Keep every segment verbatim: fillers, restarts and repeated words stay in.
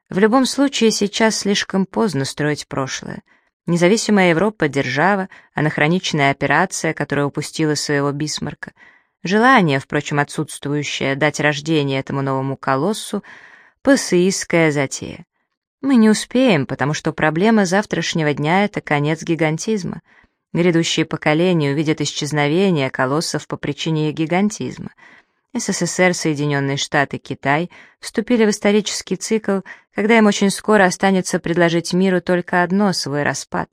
В любом случае, сейчас слишком поздно строить прошлое. Независимая Европа — держава, анахроничная операция, которая упустила своего Бисмарка. Желание, впрочем, отсутствующее, дать рождение этому новому колоссу — пассеистская затея. Мы не успеем, потому что проблема завтрашнего дня — это конец гигантизма. Грядущие поколения увидят исчезновение колоссов по причине гигантизма. СССР, Соединенные Штаты, Китай вступили в исторический цикл, когда им очень скоро останется предложить миру только одно — свой распад.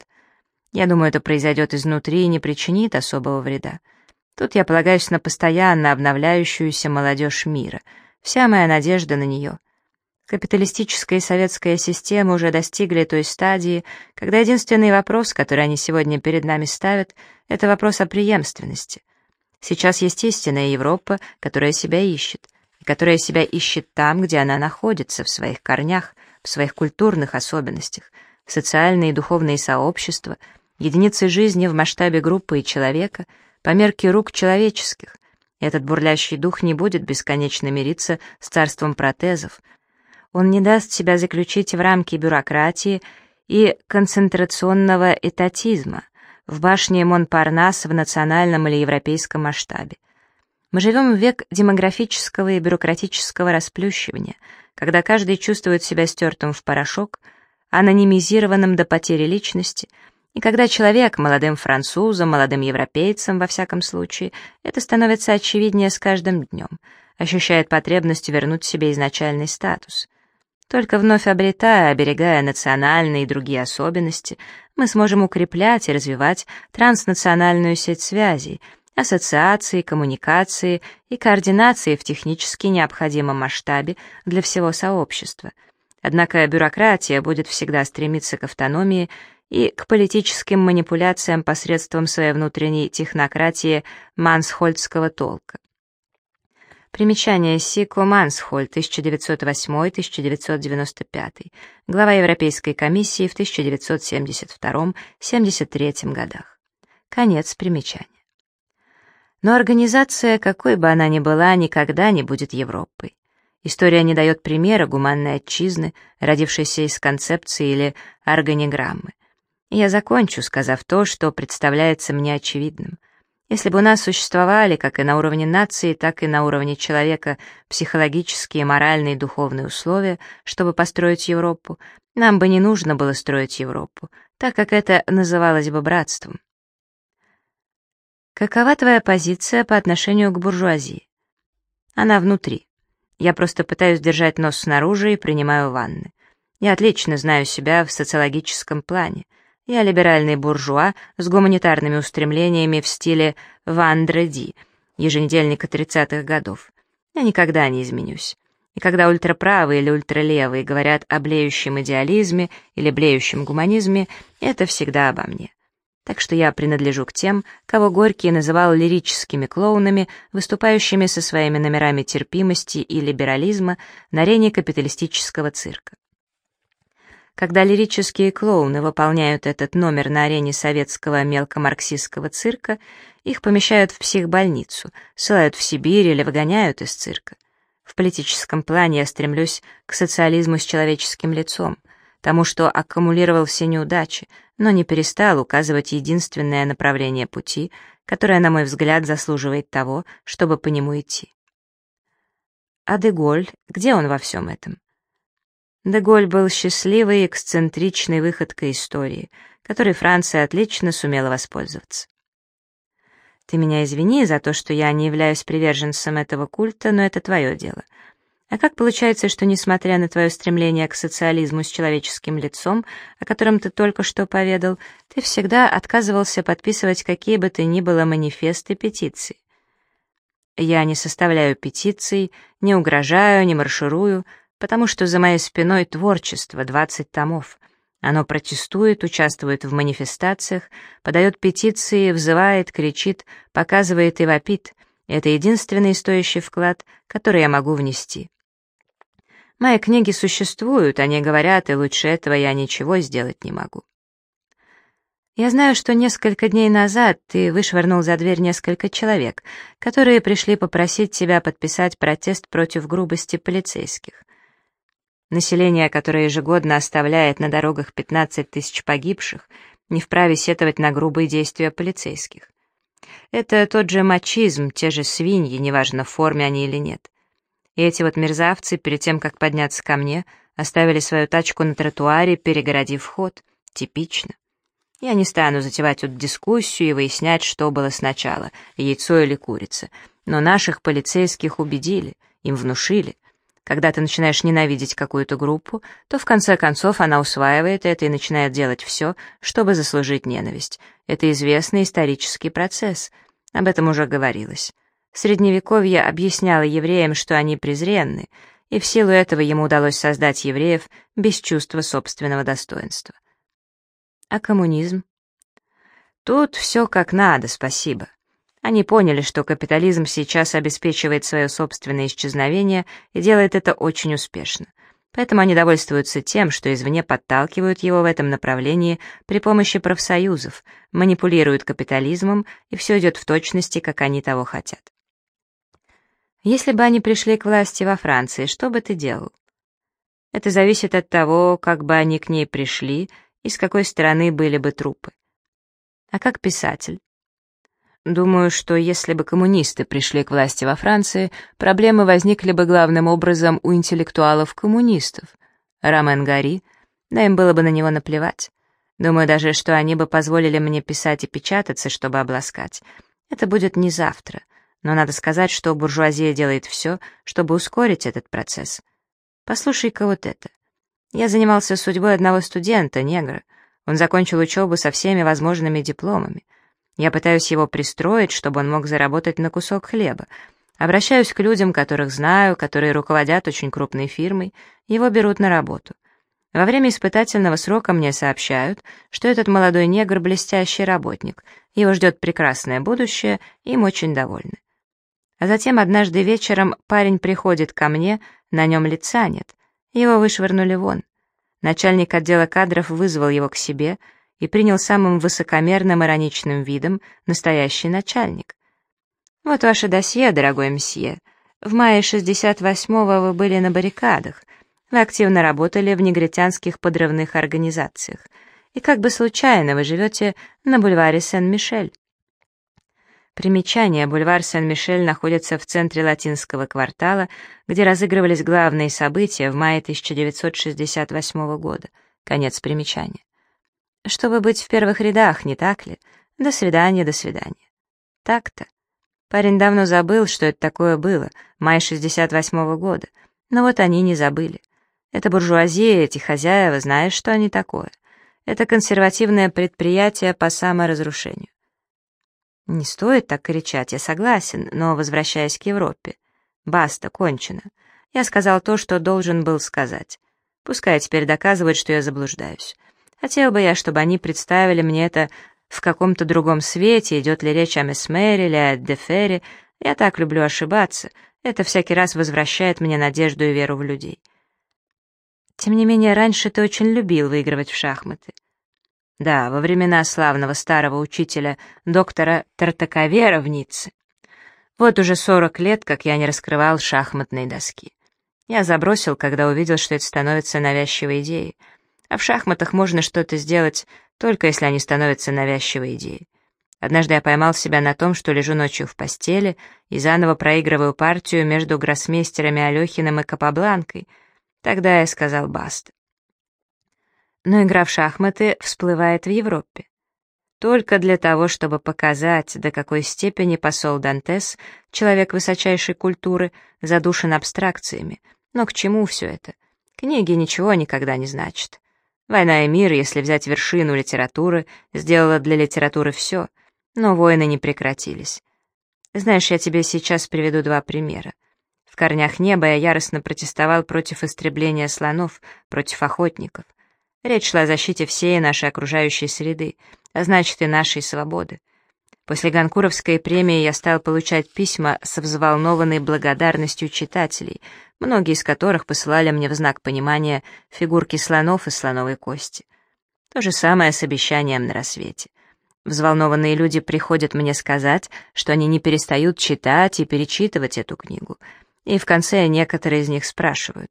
Я думаю, это произойдет изнутри и не причинит особого вреда. Тут я полагаюсь на постоянно обновляющуюся молодежь мира. Вся моя надежда на нее. Капиталистическая и советская системы уже достигли той стадии, когда единственный вопрос, который они сегодня перед нами ставят, это вопрос о преемственности. Сейчас есть истинная Европа, которая себя ищет, и которая себя ищет там, где она находится, в своих корнях, в своих культурных особенностях, в социальные и духовные сообщества, единицы жизни в масштабе группы и человека, по мерке рук человеческих. Этот бурлящий дух не будет бесконечно мириться с царством протезов. Он не даст себя заключить в рамки бюрократии и концентрационного этатизма, в башне Монпарнас в национальном или европейском масштабе. Мы живем в век демографического и бюрократического расплющивания, когда каждый чувствует себя стертым в порошок, анонимизированным до потери личности, и когда человек, молодым французом, молодым европейцем, во всяком случае, это становится очевиднее с каждым днем, ощущает потребность вернуть себе изначальный статус. Только вновь обретая, оберегая национальные и другие особенности, мы сможем укреплять и развивать транснациональную сеть связей, ассоциации, коммуникации и координации в технически необходимом масштабе для всего сообщества. Однако бюрократия будет всегда стремиться к автономии и к политическим манипуляциям посредством своей внутренней технократии мансхольдского толка. Примечание. Сико Мансхольд, тысяча девятьсот восьмой — тысяча девятьсот девяносто пятый, глава Европейской комиссии в тысяча девятьсот семьдесят втором — семьдесят третьем годах. Конец примечания. Но организация, какой бы она ни была, никогда не будет Европой. История не дает примера гуманной отчизны, родившейся из концепции или органиграммы. И я закончу, сказав то, что представляется мне очевидным. Если бы у нас существовали, как и на уровне нации, так и на уровне человека, психологические, моральные и духовные условия, чтобы построить Европу, нам бы не нужно было строить Европу, так как это называлось бы братством. Какова твоя позиция по отношению к буржуазии? Она внутри. Я просто пытаюсь держать нос снаружи и принимаю ванны. Я отлично знаю себя в социологическом плане. Я либеральный буржуа с гуманитарными устремлениями в стиле «Вандре Ди», еженедельника тридцатых годов. Я никогда не изменюсь. И когда ультраправые или ультралевые говорят о блеющем идеализме или блеющем гуманизме, это всегда обо мне. Так что я принадлежу к тем, кого Горький называл лирическими клоунами, выступающими со своими номерами терпимости и либерализма на арене капиталистического цирка. Когда лирические клоуны выполняют этот номер на арене советского мелкомарксистского цирка, их помещают в психбольницу, ссылают в Сибирь или выгоняют из цирка. В политическом плане я стремлюсь к социализму с человеческим лицом, тому, что аккумулировал все неудачи, но не перестал указывать единственное направление пути, которое, на мой взгляд, заслуживает того, чтобы по нему идти. А Де-Голь, где он во всем этом? Де-Голь был счастливой, эксцентричной выходкой истории, которой Франция отлично сумела воспользоваться. Ты меня извини за то, что я не являюсь приверженцем этого культа, но это твое дело. А как получается, что, несмотря на твое стремление к социализму с человеческим лицом, о котором ты только что поведал, ты всегда отказывался подписывать какие бы то ни было манифесты, петиции? Я не составляю петиций, не угрожаю, не марширую, потому что за моей спиной творчество, двадцать томов. Оно протестует, участвует в манифестациях, подает петиции, взывает, кричит, показывает и вопит. Это единственный стоящий вклад, который я могу внести. Мои книги существуют, они говорят, и лучше этого я ничего сделать не могу. Я знаю, что несколько дней назад ты вышвырнул за дверь несколько человек, которые пришли попросить тебя подписать протест против грубости полицейских. Население, которое ежегодно оставляет на дорогах пятнадцать тысяч погибших, не вправе сетовать на грубые действия полицейских. Это тот же мачизм, те же свиньи, неважно, в форме они или нет. И эти вот мерзавцы, перед тем, как подняться ко мне, оставили свою тачку на тротуаре, перегородив вход. Типично. Я не стану затевать тут дискуссию и выяснять, что было сначала, яйцо или курица. Но наших полицейских убедили, им внушили. Когда ты начинаешь ненавидеть какую-то группу, то в конце концов она усваивает это и начинает делать все, чтобы заслужить ненависть. Это известный исторический процесс. Об этом уже говорилось. Средневековье объясняло евреям, что они презренны, и в силу этого ему удалось создать евреев без чувства собственного достоинства. А коммунизм? Тут все как надо, спасибо. Они поняли, что капитализм сейчас обеспечивает свое собственное исчезновение и делает это очень успешно. Поэтому они довольствуются тем, что извне подталкивают его в этом направлении при помощи профсоюзов, манипулируют капитализмом, и все идет в точности, как они того хотят. Если бы они пришли к власти во Франции, что бы ты делал? Это зависит от того, как бы они к ней пришли и с какой стороны были бы трупы. А как писатель? Думаю, что если бы коммунисты пришли к власти во Франции, проблемы возникли бы главным образом у интеллектуалов-коммунистов. Ромен Гори, да им было бы на него наплевать. Думаю даже, что они бы позволили мне писать и печататься, чтобы обласкать. Это будет не завтра, но надо сказать, что буржуазия делает все, чтобы ускорить этот процесс. Послушай-ка вот это. Я занимался судьбой одного студента, негра. Он закончил учебу со всеми возможными дипломами. Я пытаюсь его пристроить, чтобы он мог заработать на кусок хлеба. Обращаюсь к людям, которых знаю, которые руководят очень крупной фирмой, его берут на работу. Во время испытательного срока мне сообщают, что этот молодой негр — блестящий работник, его ждет прекрасное будущее, и им очень довольны. А затем однажды вечером парень приходит ко мне, на нем лица нет, его вышвырнули вон. Начальник отдела кадров вызвал его к себе и принял самым высокомерным ироничным видом настоящий начальник. «Вот ваше досье, дорогой мсье. В мае шестьдесят восьмого вы были на баррикадах. Вы активно работали в негритянских подрывных организациях. И как бы случайно вы живете на бульваре Сен-Мишель». Примечание: бульвар Сен-Мишель находится в центре латинского квартала, где разыгрывались главные события в мае тысяча девятьсот шестьдесят восьмого года. Конец примечания. Чтобы быть в первых рядах, не так ли? До свидания, до свидания. Так-то. Парень давно забыл, что это такое было, май шестьдесят восьмого года. Но вот они не забыли. Это буржуазия, эти хозяева, знаешь, что они такое? Это консервативное предприятие по саморазрушению. Не стоит так кричать, я согласен, но возвращаясь к Европе. Баста, кончено. Я сказал то, что должен был сказать. Пускай теперь доказывают, что я заблуждаюсь. Хотел бы я, чтобы они представили мне это в каком-то другом свете, идет ли речь о Месмере или о Дефере. Я так люблю ошибаться. Это всякий раз возвращает мне надежду и веру в людей. Тем не менее, раньше ты очень любил выигрывать в шахматы. Да, во времена славного старого учителя доктора Тартаковера в Ницце. Вот уже сорок лет, как я не раскрывал шахматные доски. Я забросил, когда увидел, что это становится навязчивой идеей. А в шахматах можно что-то сделать, только если они становятся навязчивой идеей. Однажды я поймал себя на том, что лежу ночью в постели и заново проигрываю партию между гроссмейстерами Алехиным и Капабланкой. Тогда я сказал «баста». Но игра в шахматы всплывает в Европе. Только для того, чтобы показать, до какой степени посол Дантес, человек высочайшей культуры, задушен абстракциями. Но к чему все это? Книги ничего никогда не значат. «Война и мир», если взять вершину литературы, сделала для литературы все, но войны не прекратились. Знаешь, я тебе сейчас приведу два примера. В «Корнях неба» я яростно протестовал против истребления слонов, против охотников. Речь шла о защите всей нашей окружающей среды, а значит и нашей свободы. После Гонкуровской премии я стал получать письма со взволнованной благодарностью читателей, многие из которых посылали мне в знак понимания фигурки слонов и слоновой кости. То же самое с обещанием на рассвете. Взволнованные люди приходят мне сказать, что они не перестают читать и перечитывать эту книгу. И в конце некоторые из них спрашивают: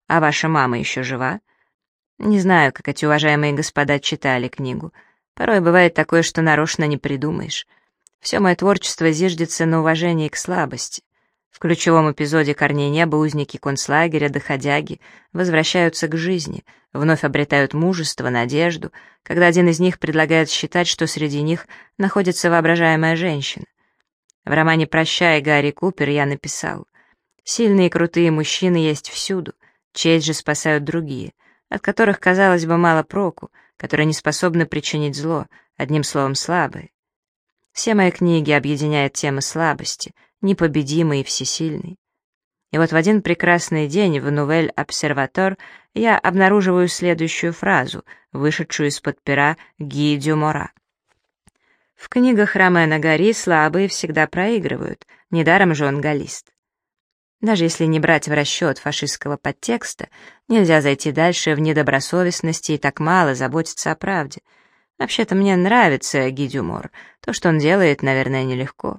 А ваша мама еще жива? Не знаю, как эти уважаемые господа читали книгу. Порой бывает такое, что нарочно не придумаешь. Все мое творчество зиждется на уважении к слабости. В ключевом эпизоде «Корней неба» узники концлагеря, доходяги, возвращаются к жизни, вновь обретают мужество, надежду, когда один из них предлагает считать, что среди них находится воображаемая женщина. В романе «Прощай, Гарри Купер» я написал: «Сильные и крутые мужчины есть всюду, честь же спасают другие, от которых, казалось бы, мало проку, которые не способны причинить зло, одним словом, слабые». Все мои книги объединяют темы слабости, непобедимый и всесильный. И вот в один прекрасный день в «Нувель Обсерватор» я обнаруживаю следующую фразу, вышедшую из-под пера Ги Дюмора. В книгах Ромена Гари слабые всегда проигрывают, недаром же он галлист. Даже если не брать в расчет фашистского подтекста, нельзя зайти дальше в недобросовестности и так мало заботиться о правде. Вообще-то мне нравится Ги Дюмор, то, что он делает, наверное, нелегко.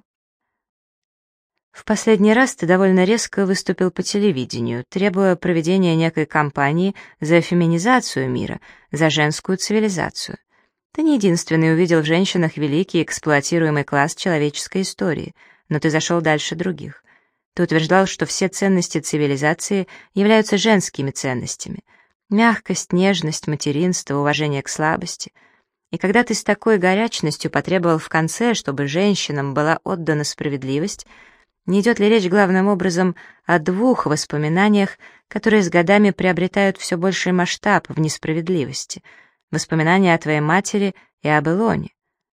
В последний раз ты довольно резко выступил по телевидению, требуя проведения некой кампании за феминизацию мира, за женскую цивилизацию. Ты не единственный увидел в женщинах великий эксплуатируемый класс человеческой истории, но ты зашел дальше других. Ты утверждал, что все ценности цивилизации являются женскими ценностями. Мягкость, нежность, материнство, уважение к слабости. И когда ты с такой горячностью потребовал в конце, чтобы женщинам была отдана справедливость, не идет ли речь главным образом о двух воспоминаниях, которые с годами приобретают все больший масштаб в несправедливости? Воспоминания о твоей матери и об Илоне?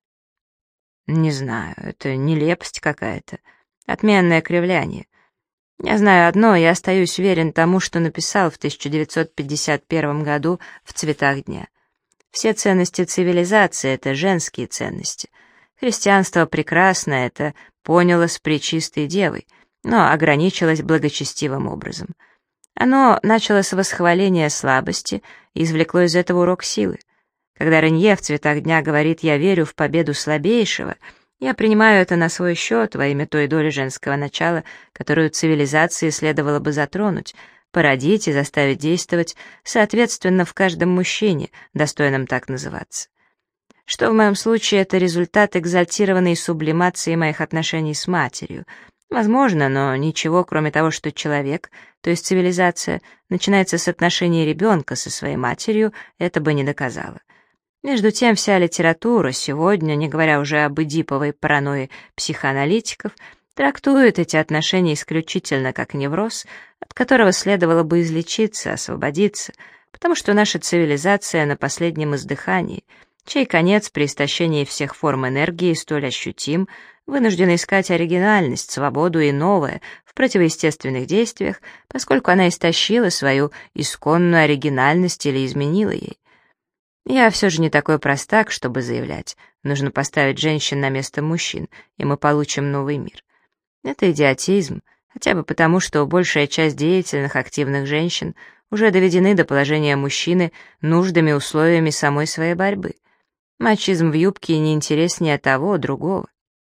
Не знаю, это нелепость какая-то, отменное кривляние. Я знаю одно, я остаюсь верен тому, что написал в тысяча девятьсот пятьдесят первом году в «Цветах дня». Все ценности цивилизации — это женские ценности. Христианство прекрасно это поняло с пречистой девой, но ограничилось благочестивым образом. Оно начало с восхваления слабости и извлекло из этого урок силы. Когда Ренье в «Цветах дня» говорит «я верю в победу слабейшего», я принимаю это на свой счет во имя той доли женского начала, которую цивилизации следовало бы затронуть, породить и заставить действовать соответственно в каждом мужчине, достойном так называться. Что в моем случае это результат экзальтированной сублимации моих отношений с матерью. Возможно, но ничего, кроме того, что человек, то есть цивилизация, начинается с отношений ребенка со своей матерью, это бы не доказало. Между тем, вся литература сегодня, не говоря уже об эдиповой паранойи психоаналитиков, трактует эти отношения исключительно как невроз, от которого следовало бы излечиться, освободиться, потому что наша цивилизация на последнем издыхании, чей конец при истощении всех форм энергии столь ощутим, вынуждена искать оригинальность, свободу и новое в противоестественных действиях, поскольку она истощила свою исконную оригинальность или изменила ей. Я все же не такой простак, чтобы заявлять, нужно поставить женщин на место мужчин, и мы получим новый мир. Это идиотизм, хотя бы потому, что большая часть деятельных, активных женщин уже доведены до положения мужчины нуждами, условиями самой своей борьбы. Мачизм в юбке не интереснее того, другого.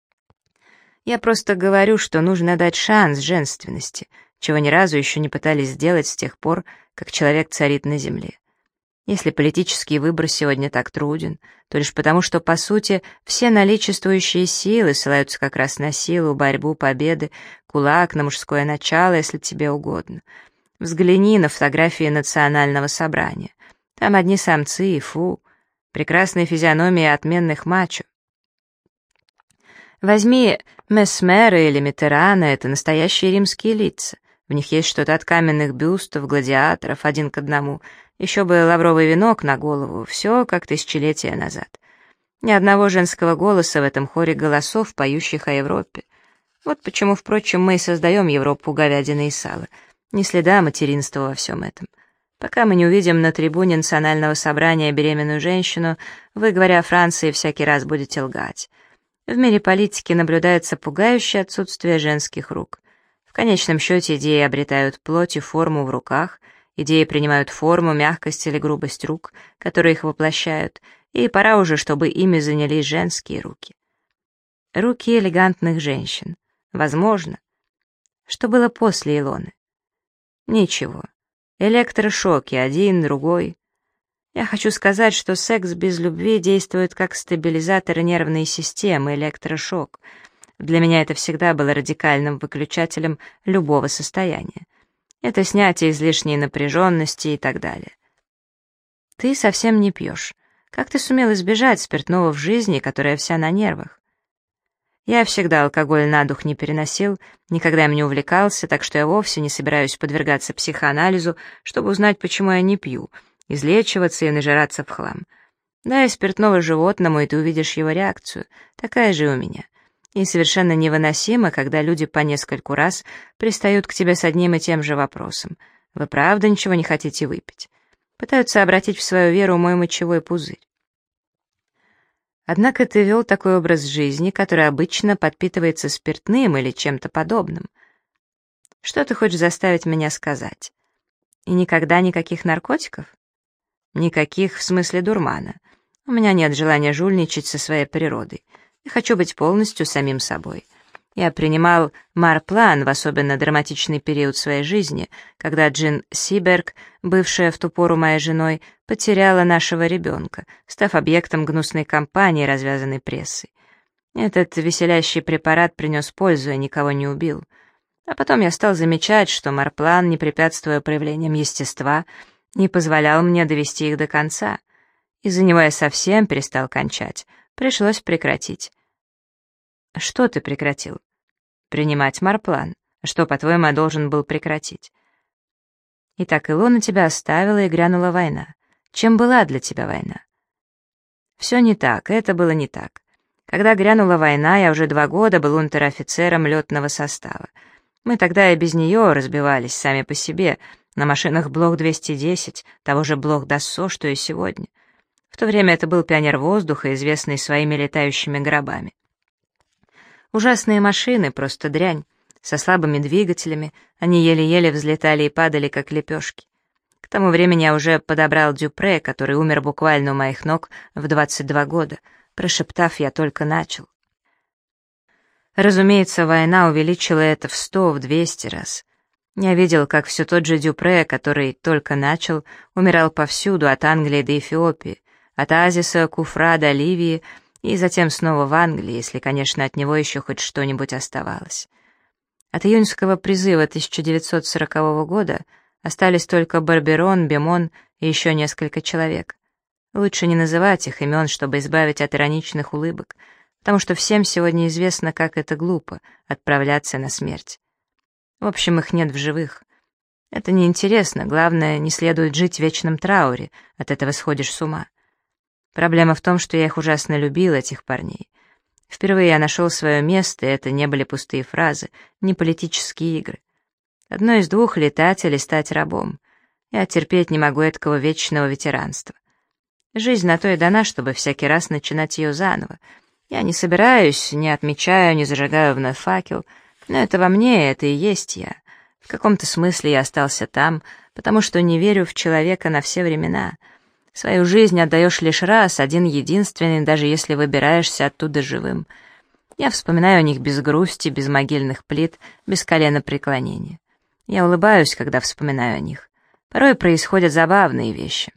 Я просто говорю, что нужно дать шанс женственности, чего ни разу еще не пытались сделать с тех пор, как человек царит на земле. Если политический выбор сегодня так труден, то лишь потому, что, по сути, все наличествующие силы ссылаются как раз на силу, борьбу, победы, кулак, на мужское начало, если тебе угодно. Взгляни на фотографии национального собрания. Там одни самцы, фу, прекрасные физиономии отменных мачо. Возьми Месмера или Миттерана, это настоящие римские лица. В них есть что-то от каменных бюстов, гладиаторов, один к одному. Еще бы лавровый венок на голову, все как тысячелетия назад. Ни одного женского голоса в этом хоре голосов, поющих о Европе. Вот почему, впрочем, мы и создаем Европу говядины и сала. Ни следа материнства во всем этом. Пока мы не увидим на трибуне национального собрания беременную женщину, вы, говоря о Франции, всякий раз будете лгать. В мире политики наблюдается пугающее отсутствие женских рук. В конечном счете идеи обретают плоть и форму в руках, идеи принимают форму, мягкость или грубость рук, которые их воплощают, и пора уже, чтобы ими занялись женские руки. Руки элегантных женщин. Возможно. Что было после Илоны? Ничего. Электрошоки, один, другой. Я хочу сказать, что секс без любви действует как стабилизатор нервной системы, электрошок. Для меня это всегда было радикальным выключателем любого состояния. Это снятие излишней напряженности и так далее. Ты совсем не пьешь. Как ты сумел избежать спиртного в жизни, которая вся на нервах? Я всегда алкоголь на дух не переносил, никогда им не увлекался, так что я вовсе не собираюсь подвергаться психоанализу, чтобы узнать, почему я не пью, излечиваться и нажираться в хлам. Дай спиртного животному, и ты увидишь его реакцию. Такая же у меня. И совершенно невыносимо, когда люди по нескольку раз пристают к тебе с одним и тем же вопросом. Вы правда ничего не хотите выпить? Пытаются обратить в свою веру мой мочевой пузырь. Однако ты вел такой образ жизни, который обычно подпитывается спиртным или чем-то подобным. Что ты хочешь заставить меня сказать? И никогда никаких наркотиков? Никаких в смысле дурмана. У меня нет желания жульничать со своей природой. Я хочу быть полностью самим собой. Я принимал марплан в особенно драматичный период своей жизни, когда Джин Сиберг, бывшая в ту пору моей женой, потеряла нашего ребенка, став объектом гнусной кампании, развязанной прессой. Этот веселящий препарат принес пользу и никого не убил. А потом я стал замечать, что марплан, не препятствуя проявлениям естества, не позволял мне довести их до конца. Из-за него я совсем перестал кончать. Пришлось прекратить. Что ты прекратил? Принимать марплан. Что, по-твоему, я должен был прекратить? Итак, Илона тебя оставила, и грянула война. Чем была для тебя война? Все не так, это было не так. Когда грянула война, я уже два года был унтер-офицером летного состава. Мы тогда и без нее разбивались сами по себе, на машинах Блох двести десять, того же Блох Дассо, что и сегодня. В то время это был пионер воздуха, известный своими летающими гробами. Ужасные машины, просто дрянь, со слабыми двигателями, они еле-еле взлетали и падали, как лепешки. К тому времени я уже подобрал Дюпре, который умер буквально у моих ног в двадцать два года, прошептав «я только начал». Разумеется, война увеличила это в сто, в двести раз. Я видел, как все тот же Дюпре, который только начал, умирал повсюду, от Англии до Эфиопии, от Оазиса Куфра до Ливии, и затем снова в Англии, если, конечно, от него еще хоть что-нибудь оставалось. От июньского призыва тысяча девятьсот сорокового года остались только Барберон, Бемон и еще несколько человек. Лучше не называть их имен, чтобы избавить от ироничных улыбок, потому что всем сегодня известно, как это глупо — отправляться на смерть. В общем, их нет в живых. Это неинтересно, главное, не следует жить в вечном трауре, от этого сходишь с ума. Проблема в том, что я их ужасно любил, этих парней. Впервые я нашел свое место, и это не были пустые фразы, не политические игры. Одно из двух — летать или стать рабом. Я терпеть не могу этакого вечного ветеранства. Жизнь на то и дана, чтобы всякий раз начинать ее заново. Я не собираюсь, не отмечаю, не зажигаю вновь факел, но это во мне, это и есть я. В каком-то смысле я остался там, потому что не верю в человека на все времена. Свою жизнь отдаешь лишь раз, один единственный, даже если выбираешься оттуда живым. Я вспоминаю о них без грусти, без могильных плит, без коленопреклонения. Я улыбаюсь, когда вспоминаю о них. Порой происходят забавные вещи.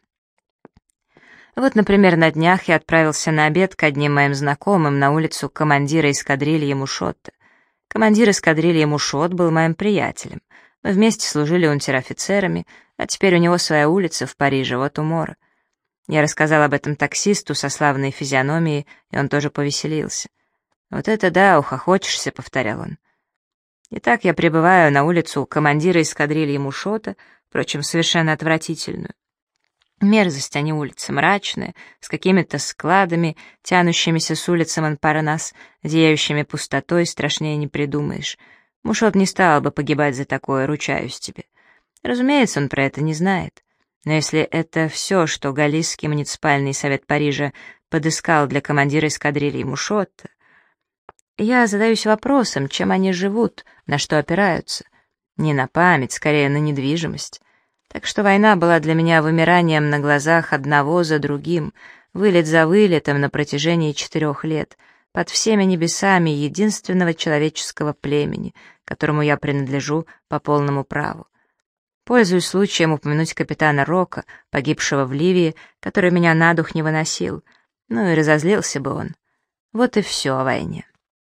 Вот, например, на днях я отправился на обед к одним моим знакомым на улицу командира эскадрильи Мушотта. Командир эскадрильи Мушот был моим приятелем. Мы вместе служили унтер-офицерами, а теперь у него своя улица в Париже, вот умора. Я рассказал об этом таксисту со славной физиономией, и он тоже повеселился. «Вот это да, ухохочешься», — повторял он. Итак, я прибываю на улицу командира эскадрильи Мушота, впрочем, совершенно отвратительную. Мерзость, а не улица, мрачная, с какими-то складами, тянущимися с улицы Монпарнас, зияющими пустотой, страшнее не придумаешь. Мушот не стал бы погибать за такое, ручаюсь тебе. Разумеется, он про это не знает. Но если это все, что Галлийский муниципальный совет Парижа подыскал для командира эскадрильи Мушотта, я задаюсь вопросом, чем они живут, на что опираются. Не на память, скорее на недвижимость. Так что война была для меня вымиранием на глазах одного за другим, вылет за вылетом на протяжении четырех лет, под всеми небесами единственного человеческого племени, которому я принадлежу по полному праву. Пользуюсь случаем упомянуть капитана Рока, погибшего в Ливии, который меня на дух не выносил. Ну и разозлился бы он. Вот и все о войне.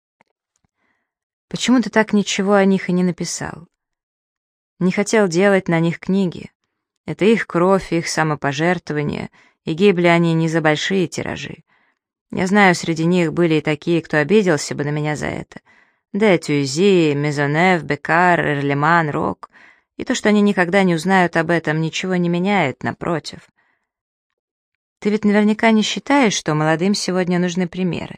Почему ты так ничего о них и не написал? Не хотел делать на них книги. Это их кровь, их самопожертвование, и гибли они не за большие тиражи. Я знаю, среди них были и такие, кто обиделся бы на меня за это. Де Тюзи, Мезонев, Беккар, Эрлеман, Рок. И то, что они никогда не узнают об этом, ничего не меняет, напротив. Ты ведь наверняка не считаешь, что молодым сегодня нужны примеры.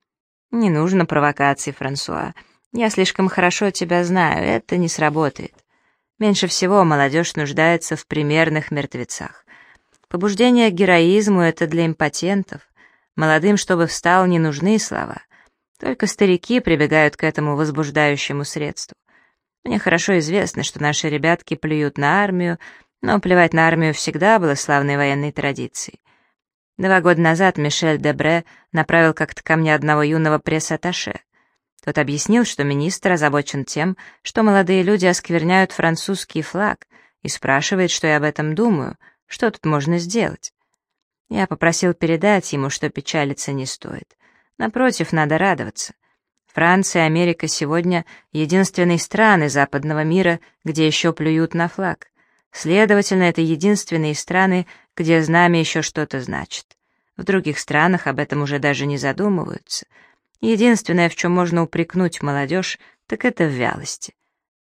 Не нужно провокаций, Франсуа. Я слишком хорошо тебя знаю, это не сработает. Меньше всего молодежь нуждается в примерных мертвецах. Побуждение к героизму — это для импотентов. Молодым, чтобы встал, не нужны слова. Только старики прибегают к этому возбуждающему средству. Мне хорошо известно, что наши ребятки плюют на армию, но плевать на армию всегда было славной военной традицией. Два года назад Мишель Дебре направил как-то ко мне одного юного пресс-атташе. Тот объяснил, что министр озабочен тем, что молодые люди оскверняют французский флаг, и спрашивает, что я об этом думаю, что тут можно сделать. Я попросил передать ему, что печалиться не стоит. Напротив, надо радоваться. Франция и Америка сегодня единственные страны западного мира, где еще плюют на флаг. Следовательно, это единственные страны, где знамя еще что-то значит. В других странах об этом уже даже не задумываются. Единственное, в чем можно упрекнуть молодежь, так это в вялости.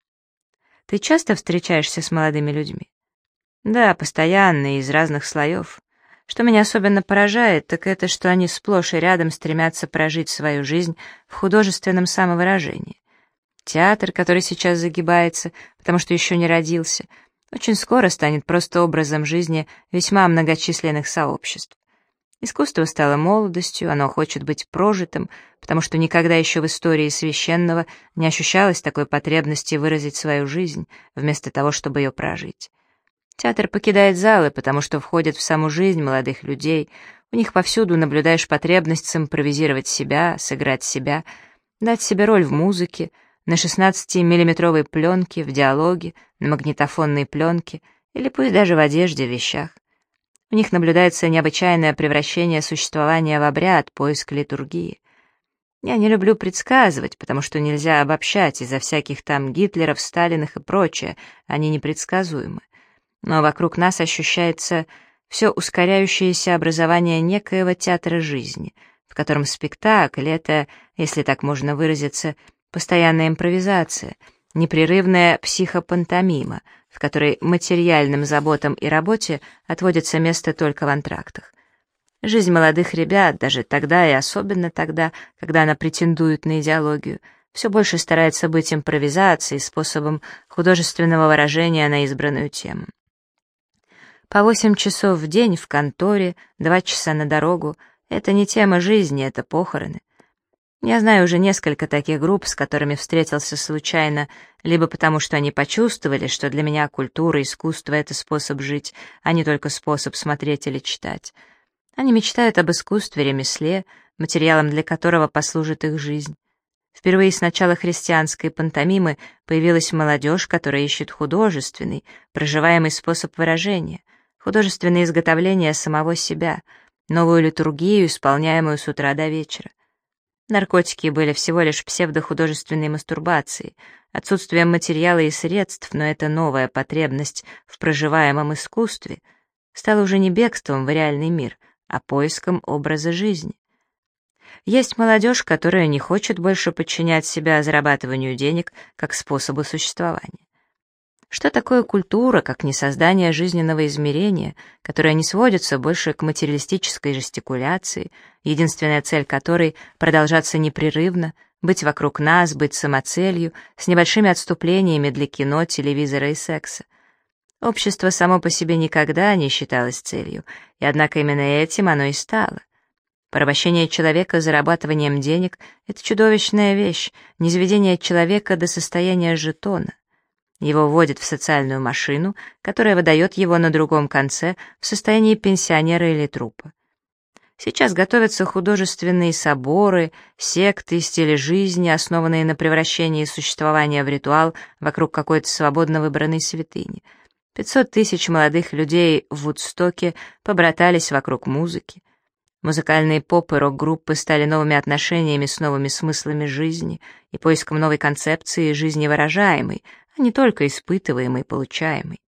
Ты часто встречаешься с молодыми людьми? Да, постоянно и из разных слоев. Что меня особенно поражает, так это, что они сплошь и рядом стремятся прожить свою жизнь в художественном самовыражении. Театр, который сейчас загибается, потому что еще не родился, очень скоро станет просто образом жизни весьма многочисленных сообществ. Искусство стало молодостью, оно хочет быть прожитым, потому что никогда еще в истории священного не ощущалось такой потребности выразить свою жизнь, вместо того, чтобы ее прожить. Театр покидает залы, потому что входит в саму жизнь молодых людей, у них повсюду наблюдаешь потребность симпровизировать себя, сыграть себя, дать себе роль в музыке, на шестнадцатимиллиметровой пленке, в диалоге, на магнитофонной пленке или пусть даже в одежде, в вещах. У них наблюдается необычайное превращение существования в обряд, поиск литургии. Я не люблю предсказывать, потому что нельзя обобщать из-за всяких там Гитлеров, Сталиных и прочее, они непредсказуемы. Но вокруг нас ощущается все ускоряющееся образование некоего театра жизни, в котором спектакль — это, если так можно выразиться, постоянная импровизация, непрерывная психопантомима, в которой материальным заботам и работе отводится место только в антрактах. Жизнь молодых ребят, даже тогда и особенно тогда, когда она претендует на идеологию, все больше старается быть импровизацией, способом художественного выражения на избранную тему. По восемь часов в день в конторе, два часа на дорогу — это не тема жизни, это похороны. Я знаю уже несколько таких групп, с которыми встретился случайно, либо потому, что они почувствовали, что для меня культура, искусство — это способ жить, а не только способ смотреть или читать. Они мечтают об искусстве, ремесле, материалом для которого послужит их жизнь. Впервые с начала христианской пантомимы появилась молодежь, которая ищет художественный, проживаемый способ выражения, художественное изготовление самого себя, новую литургию, исполняемую с утра до вечера. Наркотики были всего лишь псевдохудожественной мастурбацией, отсутствием материала и средств, но эта новая потребность в проживаемом искусстве стала уже не бегством в реальный мир, а поиском образа жизни. Есть молодежь, которая не хочет больше подчинять себя зарабатыванию денег как способу существования. Что такое культура, как не создание жизненного измерения, которое не сводится больше к материалистической жестикуляции, единственная цель которой — продолжаться непрерывно, быть вокруг нас, быть самоцелью, с небольшими отступлениями для кино, телевизора и секса. Общество само по себе никогда не считалось целью, и однако именно этим оно и стало. Порабощение человека зарабатыванием денег — это чудовищная вещь, низведение человека до состояния жетона. Его вводят в социальную машину, которая выдает его на другом конце в состоянии пенсионера или трупа. Сейчас готовятся художественные соборы, секты, стили жизни, основанные на превращении существования в ритуал вокруг какой-то свободно выбранной святыни. Пятьсот тысяч молодых людей в Вудстоке побратались вокруг музыки. Музыкальные поп и рок-группы стали новыми отношениями с новыми смыслами жизни и поиском новой концепции жизни выражаемой, а не только испытываемой, получаемой.